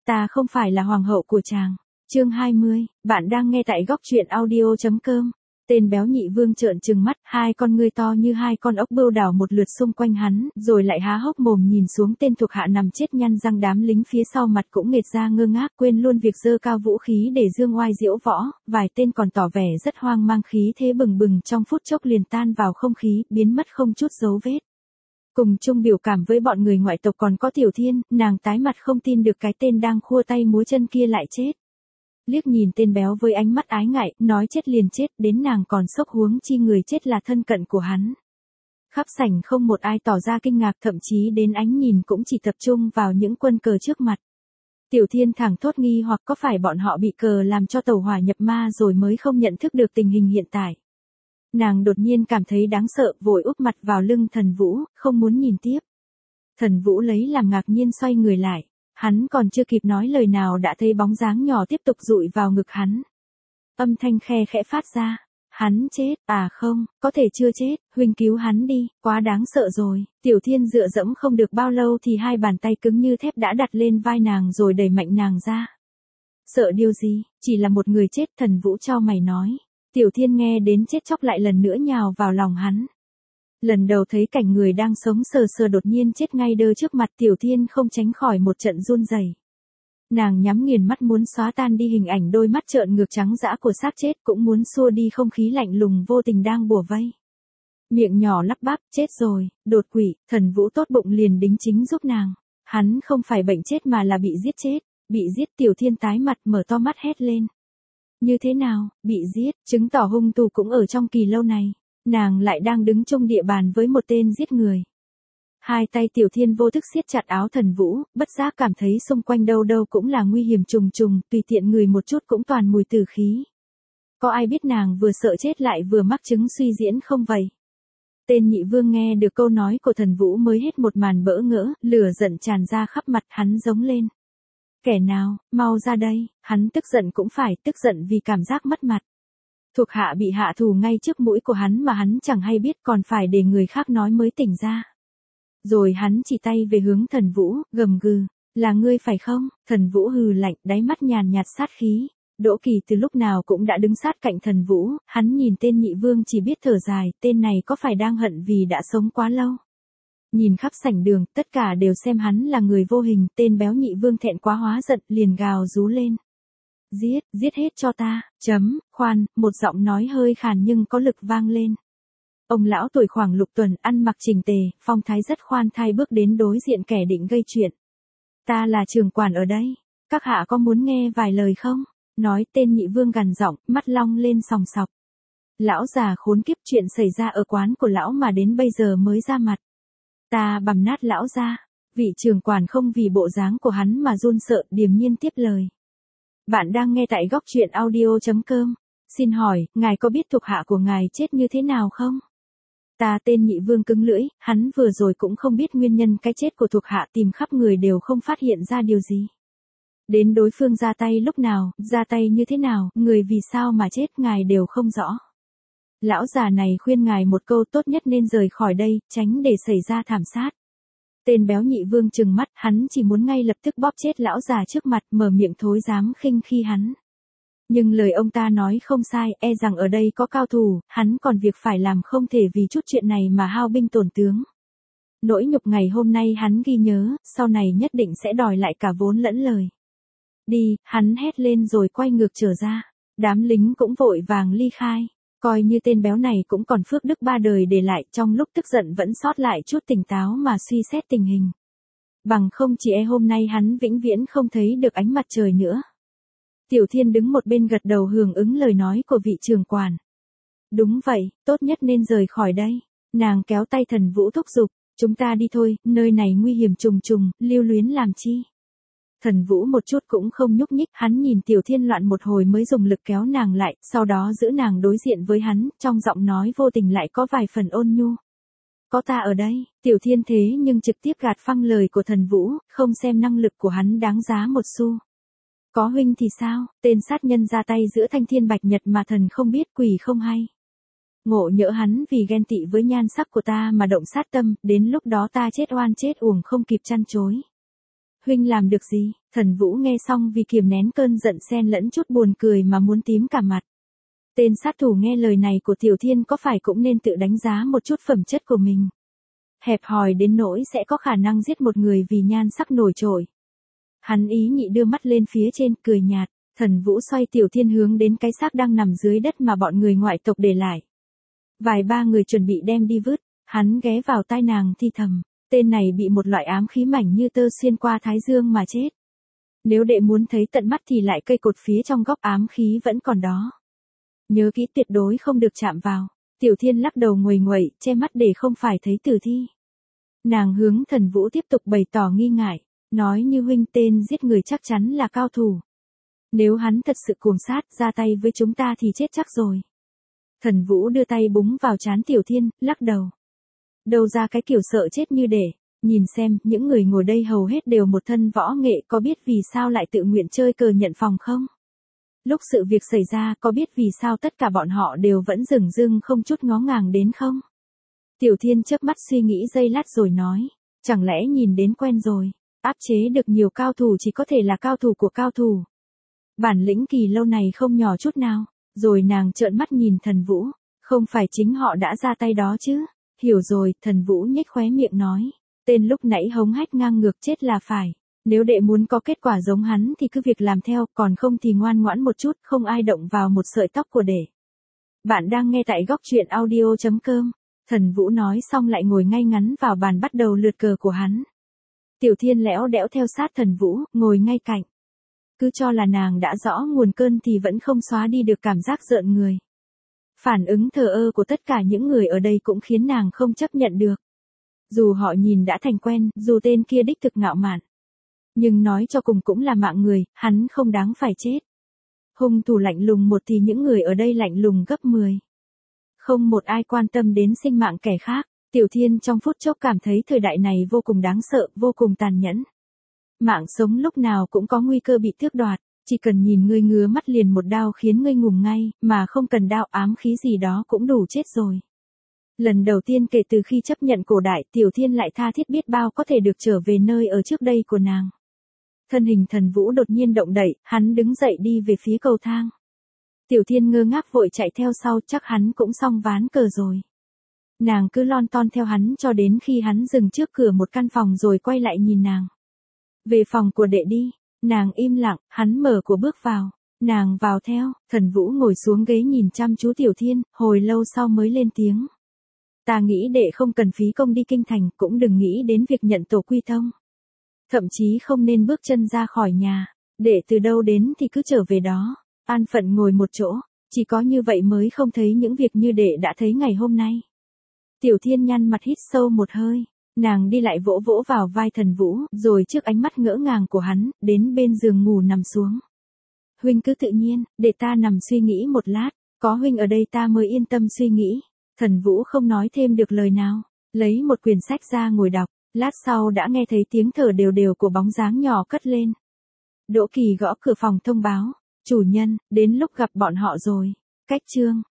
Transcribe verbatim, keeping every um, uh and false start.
ta không phải là hoàng hậu của chàng. Chương hai mươi, bạn đang nghe tại góc truyện audio.com. Tên béo nhị vương trợn trừng mắt, hai con ngươi to như hai con ốc bươu đảo một lượt xung quanh hắn, rồi lại há hốc mồm nhìn xuống tên thuộc hạ nằm chết nhăn răng. Đám lính phía sau mặt cũng nghệt ra ngơ ngác, quên luôn việc giơ cao vũ khí để dương oai diễu võ, vài tên còn tỏ vẻ rất hoang mang, khí thế bừng bừng trong phút chốc liền tan vào không khí, biến mất không chút dấu vết. Cùng chung biểu cảm với bọn người ngoại tộc còn có Tiểu Thiên, nàng tái mặt không tin được cái tên đang khua tay múa chân kia lại chết. Liếc nhìn tên béo với ánh mắt ái ngại, nói chết liền chết, đến nàng còn sốc, huống chi người chết là thân cận của hắn. Khắp sảnh không một ai tỏ ra kinh ngạc, thậm chí đến ánh nhìn cũng chỉ tập trung vào những quân cờ trước mặt. Tiểu Thiên thẳng thốt nghi hoặc có phải bọn họ bị cờ làm cho tẩu hỏa nhập ma rồi mới không nhận thức được tình hình hiện tại. Nàng đột nhiên cảm thấy đáng sợ, vội úp mặt vào lưng Thần Vũ, không muốn nhìn tiếp. Thần Vũ lấy làm ngạc nhiên xoay người lại. Hắn còn chưa kịp nói lời nào đã thấy bóng dáng nhỏ tiếp tục dụi vào ngực hắn. Âm thanh khe khẽ phát ra. Hắn chết, à không, có thể chưa chết, huynh cứu hắn đi, quá đáng sợ rồi. Tiểu Thiên dựa dẫm không được bao lâu thì hai bàn tay cứng như thép đã đặt lên vai nàng rồi đẩy mạnh nàng ra. Sợ điều gì, chỉ là một người chết. Thần Vũ cho mày nói. Tiểu Thiên nghe đến chết chóc lại lần nữa nhào vào lòng hắn. Lần đầu thấy cảnh người đang sống sờ sờ đột nhiên chết ngay đơ trước mặt, Tiểu Thiên không tránh khỏi một trận run rẩy. Nàng nhắm nghiền mắt muốn xóa tan đi hình ảnh đôi mắt trợn ngược trắng dã của xác chết, cũng muốn xua đi không khí lạnh lùng vô tình đang bủa vây. Miệng nhỏ lắp bắp, chết rồi, đột quỷ. Thần Vũ tốt bụng liền đính chính giúp nàng. Hắn không phải bệnh chết mà là bị giết chết. Bị giết. Tiểu Thiên tái mặt mở to mắt hét lên. Như thế nào, bị giết, chứng tỏ hung thủ cũng ở trong kỳ lâu này. Nàng lại đang đứng chung địa bàn với một tên giết người. Hai tay Tiểu Thiên vô thức siết chặt áo Thần Vũ, bất giác cảm thấy xung quanh đâu đâu cũng là nguy hiểm trùng trùng, tùy tiện người một chút cũng toàn mùi tử khí. Có ai biết nàng vừa sợ chết lại vừa mắc chứng suy diễn không vậy? Tên nhị vương nghe được câu nói của Thần Vũ mới hết một màn bỡ ngỡ, lửa giận tràn ra khắp mặt, hắn giống lên. Kẻ nào, mau ra đây. Hắn tức giận cũng phải, tức giận vì cảm giác mất mặt. Thuộc hạ bị hạ thủ ngay trước mũi của hắn mà hắn chẳng hay biết, còn phải để người khác nói mới tỉnh ra. Rồi hắn chỉ tay về hướng Thần Vũ, gầm gừ, là ngươi phải không? Thần Vũ hừ lạnh, đáy mắt nhàn nhạt sát khí. Đỗ Kỳ từ lúc nào cũng đã đứng sát cạnh Thần Vũ, hắn nhìn tên nhị vương chỉ biết thở dài, tên này có phải đang hận vì đã sống quá lâu. Nhìn khắp sảnh đường, tất cả đều xem hắn là người vô hình, tên béo nhị vương thẹn quá hóa giận, liền gào rú lên. Giết, giết hết cho ta, chấm, khoan, một giọng nói hơi khàn nhưng có lực vang lên. Ông lão tuổi khoảng lục tuần, ăn mặc chỉnh tề, phong thái rất khoan thai bước đến đối diện kẻ định gây chuyện. Ta là trưởng quản ở đây, các hạ có muốn nghe vài lời không? Nói tên nhị vương gằn giọng, mắt long lên sòng sọc. Lão già khốn kiếp, chuyện xảy ra ở quán của lão mà đến bây giờ mới ra mặt. Ta bằm nát lão ra. Vị trưởng quản không vì bộ dáng của hắn mà run sợ, điềm nhiên tiếp lời. Bạn đang nghe tại góc truyện audio.com. Xin hỏi, ngài có biết thuộc hạ của ngài chết như thế nào không? Ta tên nhị vương cứng lưỡi, hắn vừa rồi cũng không biết nguyên nhân cái chết của thuộc hạ, tìm khắp người đều không phát hiện ra điều gì. Đến đối phương ra tay lúc nào, ra tay như thế nào, người vì sao mà chết ngài đều không rõ. Lão già này khuyên ngài một câu, tốt nhất nên rời khỏi đây, tránh để xảy ra thảm sát. Tên béo nhị vương trừng mắt, hắn chỉ muốn ngay lập tức bóp chết lão già trước mặt, mở miệng thối dám khinh khi hắn. Nhưng lời ông ta nói không sai, e rằng ở đây có cao thủ, hắn còn việc phải làm, không thể vì chút chuyện này mà hao binh tổn tướng. Nỗi nhục ngày hôm nay hắn ghi nhớ, sau này nhất định sẽ đòi lại cả vốn lẫn lời. Đi, hắn hét lên rồi quay ngược trở ra. Đám lính cũng vội vàng ly khai. Coi như tên béo này cũng còn phước đức ba đời để lại, trong lúc tức giận vẫn sót lại chút tỉnh táo mà suy xét tình hình. Bằng không chỉ e hôm nay hắn vĩnh viễn không thấy được ánh mặt trời nữa. Tiểu Thiên đứng một bên gật đầu hưởng ứng lời nói của vị trưởng quản. Đúng vậy, tốt nhất nên rời khỏi đây. Nàng kéo tay Thần Vũ thúc giục, chúng ta đi thôi, nơi này nguy hiểm trùng trùng, lưu luyến làm chi. Thần Vũ một chút cũng không nhúc nhích, hắn nhìn Tiểu Thiên loạn một hồi mới dùng lực kéo nàng lại, sau đó giữ nàng đối diện với hắn, trong giọng nói vô tình lại có vài phần ôn nhu. Có ta ở đây. Tiểu Thiên thế nhưng trực tiếp gạt phăng lời của Thần Vũ, không xem năng lực của hắn đáng giá một xu. Có huynh thì sao, tên sát nhân ra tay giữa thanh thiên bạch nhật mà thần không biết quỷ không hay. Ngộ nhỡ hắn vì ghen tị với nhan sắc của ta mà động sát tâm, đến lúc đó ta chết oan chết uổng không kịp chăn chối. Huynh làm được gì? Thần Vũ nghe xong vì kiềm nén cơn giận xen lẫn chút buồn cười mà muốn tím cả mặt. Tên sát thủ nghe lời này của Tiểu Thiên có phải cũng nên tự đánh giá một chút phẩm chất của mình. Hẹp hòi đến nỗi sẽ có khả năng giết một người vì nhan sắc nổi trội. Hắn ý nhị đưa mắt lên phía trên, cười nhạt. Thần Vũ xoay Tiểu Thiên hướng đến cái xác đang nằm dưới đất mà bọn người ngoại tộc để lại. Vài ba người chuẩn bị đem đi vứt, hắn ghé vào tai nàng thi thầm. Tên này bị một loại ám khí mảnh như tơ xuyên qua thái dương mà chết. Nếu đệ muốn thấy tận mắt thì lại cây cột phía trong góc ám khí vẫn còn đó. Nhớ kỹ tuyệt đối không được chạm vào. Tiểu Thiên lắc đầu nguầy nguậy, che mắt để không phải thấy tử thi. Nàng hướng Thần Vũ tiếp tục bày tỏ nghi ngại, nói như huynh tên giết người chắc chắn là cao thủ. Nếu hắn thật sự cuồng sát ra tay với chúng ta thì chết chắc rồi. Thần Vũ đưa tay búng vào trán Tiểu Thiên, lắc đầu. Đâu ra cái kiểu sợ chết như để, nhìn xem, những người ngồi đây hầu hết đều một thân võ nghệ, có biết vì sao lại tự nguyện chơi cờ nhận phòng không? Lúc sự việc xảy ra có biết vì sao tất cả bọn họ đều vẫn dửng dưng không chút ngó ngàng đến không? Tiểu Thiên chớp mắt suy nghĩ giây lát rồi nói, chẳng lẽ nhìn đến quen rồi, áp chế được nhiều cao thủ chỉ có thể là cao thủ của cao thủ. Bản lĩnh Kỳ Lâu này không nhỏ chút nào, rồi nàng trợn mắt nhìn Thần Vũ, không phải chính họ đã ra tay đó chứ? Hiểu rồi, Thần Vũ nhếch khóe miệng nói, tên lúc nãy hống hách ngang ngược chết là phải. Nếu đệ muốn có kết quả giống hắn thì cứ việc làm theo, còn không thì ngoan ngoãn một chút, không ai động vào một sợi tóc của đệ. Bạn đang nghe tại góc truyện audio chấm com. Thần Vũ nói xong lại ngồi ngay ngắn vào bàn bắt đầu lượt cờ của hắn. Tiểu Thiên lẽo đẽo theo sát Thần Vũ, ngồi ngay cạnh. Cứ cho là nàng đã rõ nguồn cơn thì vẫn không xóa đi được cảm giác rợn người. Phản ứng thờ ơ của tất cả những người ở đây cũng khiến nàng không chấp nhận được. Dù họ nhìn đã thành quen, dù tên kia đích thực ngạo mạn. Nhưng nói cho cùng cũng là mạng người, hắn không đáng phải chết. Hung thủ lạnh lùng một thì những người ở đây lạnh lùng gấp mười. Không một ai quan tâm đến sinh mạng kẻ khác, Tiểu Thiên trong phút chốc cảm thấy thời đại này vô cùng đáng sợ, vô cùng tàn nhẫn. Mạng sống lúc nào cũng có nguy cơ bị tước đoạt, chỉ cần nhìn ngươi ngứa mắt liền một đao khiến ngươi ngủm ngay, mà không cần đao ám khí gì đó cũng đủ chết rồi. Lần đầu tiên kể từ khi chấp nhận cổ đại, Tiểu Thiên lại tha thiết biết bao có thể được trở về nơi ở trước đây của nàng. Thân hình Thần Vũ đột nhiên động đậy, hắn đứng dậy đi về phía cầu thang. Tiểu Thiên ngơ ngác vội chạy theo sau, chắc hắn cũng xong ván cờ rồi. Nàng cứ lon ton theo hắn cho đến khi hắn dừng trước cửa một căn phòng rồi quay lại nhìn nàng. Về phòng của đệ đi. Nàng im lặng, hắn mở của bước vào. Nàng vào theo, Thần Vũ ngồi xuống ghế nhìn chăm chú Tiểu Thiên, hồi lâu sau mới lên tiếng. Ta nghĩ đệ không cần phí công đi kinh thành, cũng đừng nghĩ đến việc nhận tổ quy thông. Thậm chí không nên bước chân ra khỏi nhà, đệ từ đâu đến thì cứ trở về đó, an phận ngồi một chỗ, chỉ có như vậy mới không thấy những việc như đệ đã thấy ngày hôm nay. Tiểu Thiên nhăn mặt hít sâu một hơi, nàng đi lại vỗ vỗ vào vai Thần Vũ, rồi trước ánh mắt ngỡ ngàng của hắn, đến bên giường ngủ nằm xuống. Huynh cứ tự nhiên, để ta nằm suy nghĩ một lát, có huynh ở đây ta mới yên tâm suy nghĩ. Thần Vũ không nói thêm được lời nào, lấy một quyển sách ra ngồi đọc, lát sau đã nghe thấy tiếng thở đều đều của bóng dáng nhỏ cất lên. Đỗ Kỳ gõ cửa phòng thông báo, chủ nhân, đến lúc gặp bọn họ rồi. Cách chương